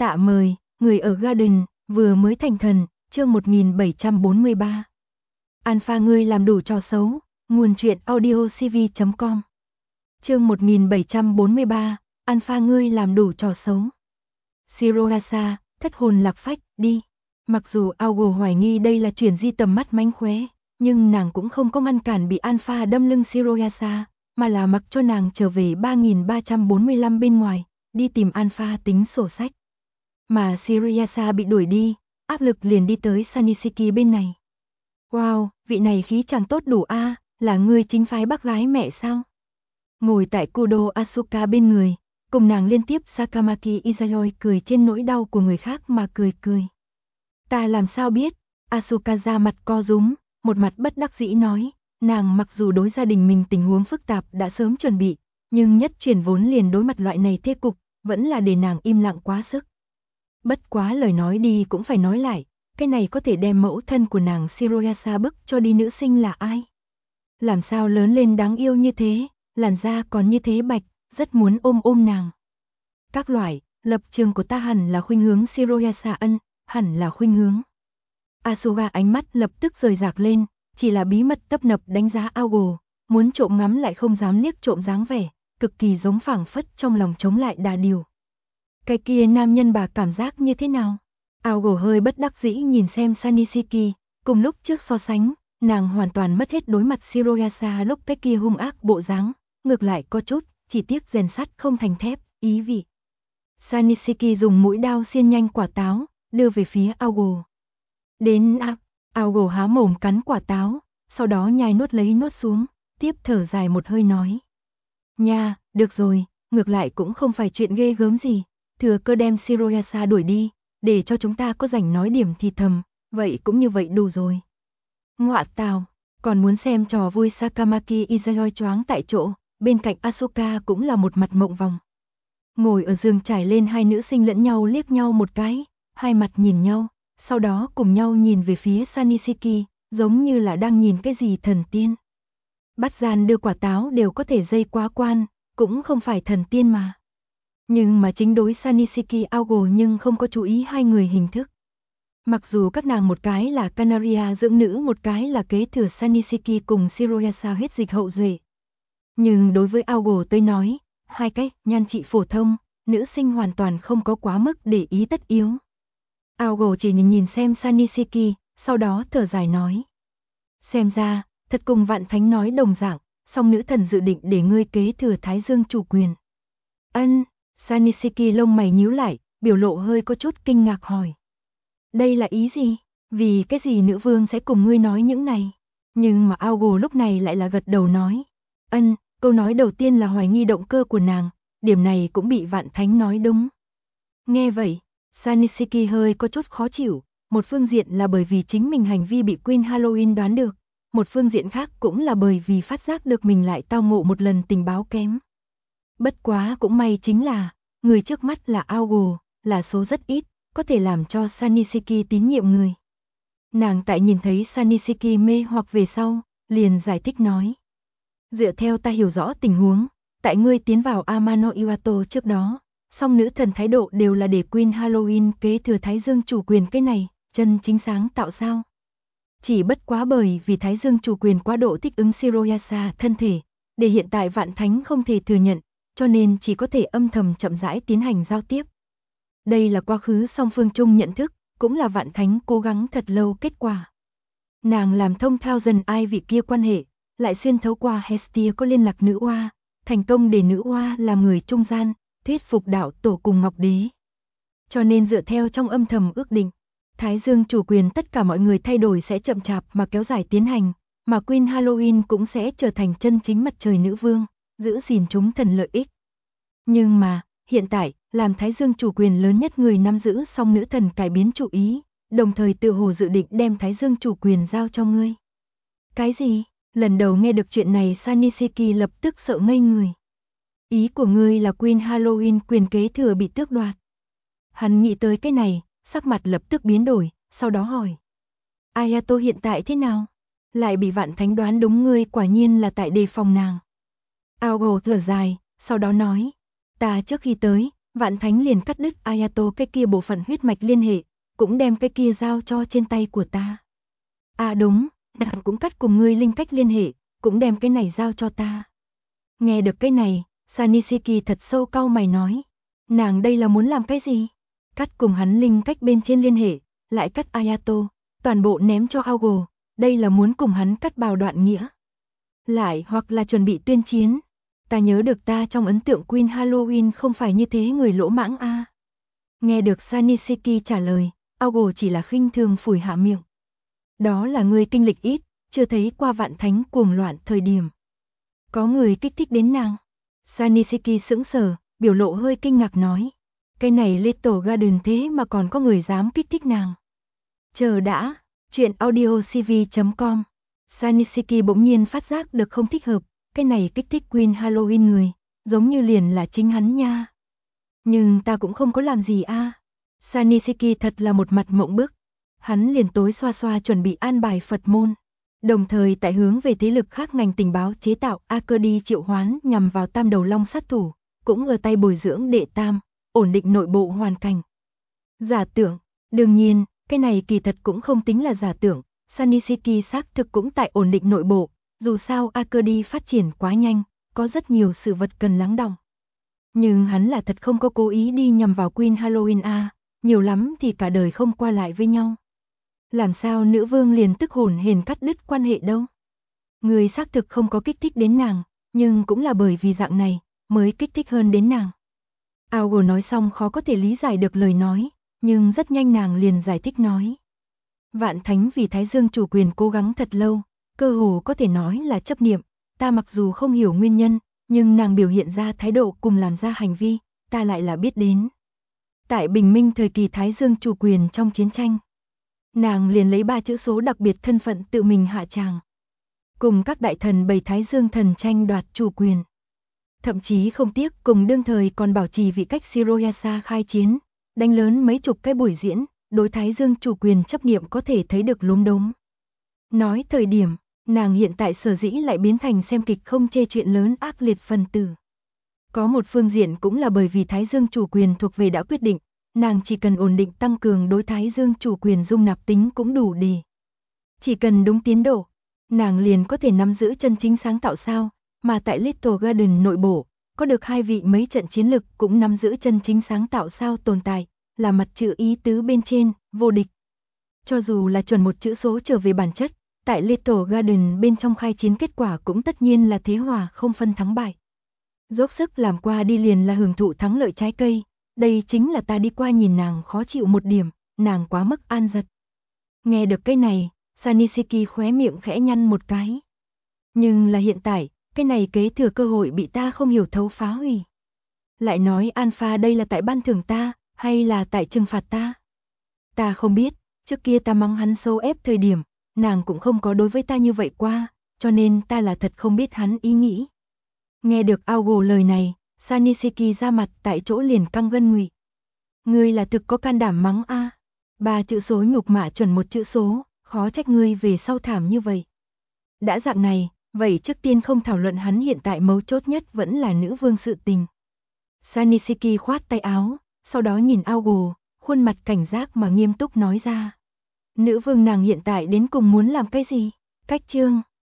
Tạ mời, người ở Garden, vừa mới thành thần, chương 1743. Alpha ngươi làm đủ trò xấu, nguồn truyện audiocv.com. Chương 1743, Alpha ngươi làm đủ trò xấu. Shirohasa, thất hồn lạc phách, đi. Mặc dù Aogo hoài nghi đây là chuyển di tầm mắt mánh khóe, nhưng nàng cũng không có ngăn cản bị Alpha đâm lưng Shirohasa, mà là mặc cho nàng trở về 3345 bên ngoài, đi tìm Alpha tính sổ sách. Mà Shirohasa bị đuổi đi, áp lực liền đi tới Sanishiki bên này. Wow, vị này khí chàng tốt đủ a, là ngươi chính phái bác gái mẹ sao? Ngồi tại Kudo Asuka bên người, cùng nàng liên tiếp Sakamaki Izayoi cười trên nỗi đau của người khác mà cười. Ta làm sao biết? Asuka ra mặt co rúm, một mặt bất đắc dĩ nói, nàng mặc dù đối gia đình mình tình huống phức tạp đã sớm chuẩn bị, nhưng nhất chuyển vốn liền đối mặt loại này thế cục, vẫn là để nàng im lặng quá sức. Bất quá lời nói đi cũng phải nói lại, cái này có thể đem mẫu thân của nàng Shirohasa bức cho đi nữ sinh là ai? Làm sao lớn lên đáng yêu như thế, làn da còn như thế bạch, rất muốn ôm nàng. Các loại, lập trường của ta hẳn là khuynh hướng Shirohasa hẳn là khuynh hướng. Asuka ánh mắt lập tức rời rạc lên, chỉ là bí mật tấp nập đánh giá Aogo, muốn trộm ngắm lại không dám liếc trộm dáng vẻ, cực kỳ giống phảng phất trong lòng chống lại đà điều. Cái kia nam nhân bà cảm giác như thế nào? Aogo hơi bất đắc dĩ nhìn xem Sanishiki, cùng lúc trước so sánh, nàng hoàn toàn mất hết đối mặt Shirohasa lúc cái kia hung ác bộ dáng, ngược lại có chút, chỉ tiếc rèn sắt không thành thép, ý vị. Sanishiki dùng mũi đao xiên nhanh quả táo, đưa về phía Aogo. Đến Aogo há mồm cắn quả táo, sau đó nhai nuốt xuống, tiếp thở dài một hơi nói. Nha, được rồi, ngược lại cũng không phải chuyện ghê gớm gì, thừa cơ đem Shirohasa đuổi đi, để cho chúng ta có rảnh nói điểm thì thầm, vậy cũng như vậy đủ rồi. Ngọa tào, còn muốn xem trò vui Sakamaki Izayoi choáng tại chỗ, bên cạnh Asuka cũng là một mặt mộng vòng. Ngồi ở giường trải lên hai nữ sinh lẫn nhau liếc nhau một cái, hai mặt nhìn nhau, sau đó cùng nhau nhìn về phía Sanishiki, giống như là đang nhìn cái gì thần tiên. Bắt gian đưa quả táo đều có thể dây quá quan, cũng không phải thần tiên mà. Nhưng mà chính đối Sanishiki Aogo nhưng không có chú ý hai người hình thức. Mặc dù các nàng một cái là Canaria dưỡng nữ, một cái là kế thừa Sanishiki cùng Shirohasa huyết dịch hậu duệ. Nhưng đối với Aogo tới nói, hai cách nhan trị phổ thông, nữ sinh hoàn toàn không có quá mức để ý tất yếu. Aogo chỉ nhìn xem Sanishiki, sau đó thở dài nói. Xem ra, thật cùng Vạn Thánh nói đồng dạng, song nữ thần dự định để ngươi kế thừa Thái Dương chủ quyền. Sanishiki lông mày nhíu lại, biểu lộ hơi có chút kinh ngạc hỏi. Đây là ý gì? Vì cái gì nữ vương sẽ cùng ngươi nói những này? Nhưng mà Aogo lúc này lại là gật đầu nói. Câu nói đầu tiên là hoài nghi động cơ của nàng, điểm này cũng bị Vạn Thánh nói đúng. Nghe vậy, Sanishiki hơi có chút khó chịu, một phương diện là bởi vì chính mình hành vi bị Queen Halloween đoán được, một phương diện khác cũng là bởi vì phát giác được mình lại tao ngộ một lần tình báo kém. Bất quá cũng may chính là, người trước mắt là Aogo, là số rất ít, có thể làm cho Sanishiki tín nhiệm người. Nàng tại nhìn thấy Sanishiki mê hoặc về sau, liền giải thích nói. Dựa theo ta hiểu rõ tình huống, tại ngươi tiến vào Amano Iwato trước đó, song nữ thần thái độ đều là để Queen Halloween kế thừa Thái Dương chủ quyền, cái này, chân chính sáng tạo sao? Chỉ bất quá bởi vì Thái Dương chủ quyền quá độ thích ứng Shirohasa thân thể, để hiện tại Vạn Thánh không thể thừa nhận, cho nên chỉ có thể âm thầm chậm rãi tiến hành giao tiếp. Đây là quá khứ song phương chung nhận thức, cũng là Vạn Thánh cố gắng thật lâu kết quả. Nàng làm thông thao dần ai vị kia quan hệ, lại xuyên thấu qua Hestia có liên lạc nữ oa, thành công để nữ oa làm người trung gian, thuyết phục đạo tổ cùng Ngọc Đế. Cho nên dựa theo trong âm thầm ước định, Thái Dương chủ quyền tất cả mọi người thay đổi sẽ chậm chạp mà kéo dài tiến hành, mà Queen Halloween cũng sẽ trở thành chân chính mặt trời nữ vương, giữ gìn chúng thần lợi ích. Nhưng mà, hiện tại, làm Thái Dương chủ quyền lớn nhất người nắm giữ, song nữ thần cải biến chủ ý, đồng thời tự hồ dự định đem Thái Dương chủ quyền giao cho ngươi. Cái gì? Lần đầu nghe được chuyện này Sanishiki lập tức sợ ngây người. Ý của ngươi là Queen Halloween quyền kế thừa bị tước đoạt. Hắn nghĩ tới cái này, sắc mặt lập tức biến đổi, sau đó hỏi. Ayato hiện tại thế nào? Lại bị Vạn Thánh đoán đúng, ngươi quả nhiên là tại đề phòng nàng. Aogo thở dài, sau đó nói. Ta trước khi tới, Vạn Thánh liền cắt đứt Ayato cái kia bộ phận huyết mạch liên hệ, cũng đem cái kia giao cho trên tay của ta. À đúng, nàng cũng cắt cùng ngươi linh cách liên hệ, cũng đem cái này giao cho ta. Nghe được cái này, Sanishiki thật sâu cau mày nói, nàng đây là muốn làm cái gì? Cắt cùng hắn linh cách bên trên liên hệ, lại cắt Ayato, toàn bộ ném cho Aogo, đây là muốn cùng hắn cắt bào đoạn nghĩa. Lại hoặc là chuẩn bị tuyên chiến. Ta nhớ được ta trong ấn tượng Queen Halloween không phải như thế người lỗ mãng a. Nghe được Sanishiki trả lời, Aogo chỉ là khinh thường phủi hạ miệng. Đó là người kinh lịch ít, chưa thấy qua Vạn Thánh cuồng loạn thời điểm. Có người kích thích đến nàng. Sanishiki sững sờ, biểu lộ hơi kinh ngạc nói. Cái này Little Garden thế mà còn có người dám kích thích nàng. Chờ đã, chuyện audiocv.com. Sanishiki bỗng nhiên phát giác được không thích hợp, cái này kích thích Queen Halloween người, giống như liền là chính hắn nha. Nhưng ta cũng không có làm gì a. Sanishiki thật là một mặt mộng bức. Hắn liền tối xoa xoa chuẩn bị an bài Phật môn. Đồng thời tại hướng về thế lực khác ngành tình báo chế tạo Akedi triệu hoán nhằm vào tam đầu long sát thủ, cũng ở tay bồi dưỡng đệ tam, ổn định nội bộ hoàn cảnh. Giả tưởng, đương nhiên, cái này kỳ thật cũng không tính là giả tưởng, Sanishiki xác thực cũng tại ổn định nội bộ, dù sao Akedi phát triển quá nhanh, có rất nhiều sự vật cần lắng đọng. Nhưng hắn là thật không có cố ý đi nhằm vào Queen Halloween a, nhiều lắm thì cả đời không qua lại với nhau. Làm sao nữ vương liền tức hồn hển cắt đứt quan hệ đâu? Người xác thực không có kích thích đến nàng, nhưng cũng là bởi vì dạng này mới kích thích hơn đến nàng. Aogo nói xong khó có thể lý giải được lời nói, nhưng rất nhanh nàng liền giải thích nói. Vạn Thánh vì Thái Dương chủ quyền cố gắng thật lâu, cơ hồ có thể nói là chấp niệm, ta mặc dù không hiểu nguyên nhân, nhưng nàng biểu hiện ra thái độ cùng làm ra hành vi, ta lại là biết đến. Tại bình minh thời kỳ Thái Dương chủ quyền trong chiến tranh, nàng liền lấy 3 chữ số đặc biệt thân phận tự mình hạ tràng. Cùng các đại thần bầy Thái Dương thần tranh đoạt chủ quyền. Thậm chí không tiếc cùng đương thời còn bảo trì vị cách Shiroyasa khai chiến, đánh lớn mấy chục cái buổi diễn, đối Thái Dương chủ quyền chấp niệm có thể thấy được lốm đốm. Nói thời điểm, nàng hiện tại sở dĩ lại biến thành xem kịch không chê chuyện lớn ác liệt phần tử. Có một phương diện cũng là bởi vì Thái Dương chủ quyền thuộc về đã quyết định, nàng chỉ cần ổn định tăng cường đối Thái Dương chủ quyền dung nạp tính cũng đủ để. Chỉ cần đúng tiến độ, nàng liền có thể nắm giữ chân chính sáng tạo sao, mà tại Little Garden nội bộ, có được 2 vị mấy trận chiến lực cũng nắm giữ chân chính sáng tạo sao tồn tại, là mặt chữ ý tứ bên trên, vô địch. Cho dù là chuẩn một chữ số trở về bản chất, tại Little Garden bên trong khai chiến kết quả cũng tất nhiên là thế hòa không phân thắng bại. Dốc sức làm qua đi liền là hưởng thụ thắng lợi trái cây, đây chính là ta đi qua nhìn nàng khó chịu một điểm, nàng quá mức an giật. Nghe được cái này, Sanishiki khóe miệng khẽ nhăn một cái. Nhưng là hiện tại, cái này kế thừa cơ hội bị ta không hiểu thấu phá hủy. Lại nói Alpha đây là tại ban thưởng ta, hay là tại trừng phạt ta? Ta không biết, trước kia ta mắng hắn sâu ép thời điểm, nàng cũng không có đối với ta như vậy qua, cho nên ta là thật không biết hắn ý nghĩ. Nghe được Aogo lời này, Sanishiki ra mặt tại chỗ liền căng gân ngụy. Ngươi là thực có can đảm mắng a. 3 chữ số nhục mạ chuẩn một chữ số, khó trách ngươi về sau thảm như vậy. Đã dạng này, vậy trước tiên không thảo luận hắn hiện tại mấu chốt nhất vẫn là nữ vương sự tình. Sanishiki khoát tay áo, sau đó nhìn Aogo, khuôn mặt cảnh giác mà nghiêm túc nói ra. Nữ vương nàng hiện tại đến cùng muốn làm cái gì? Cách chương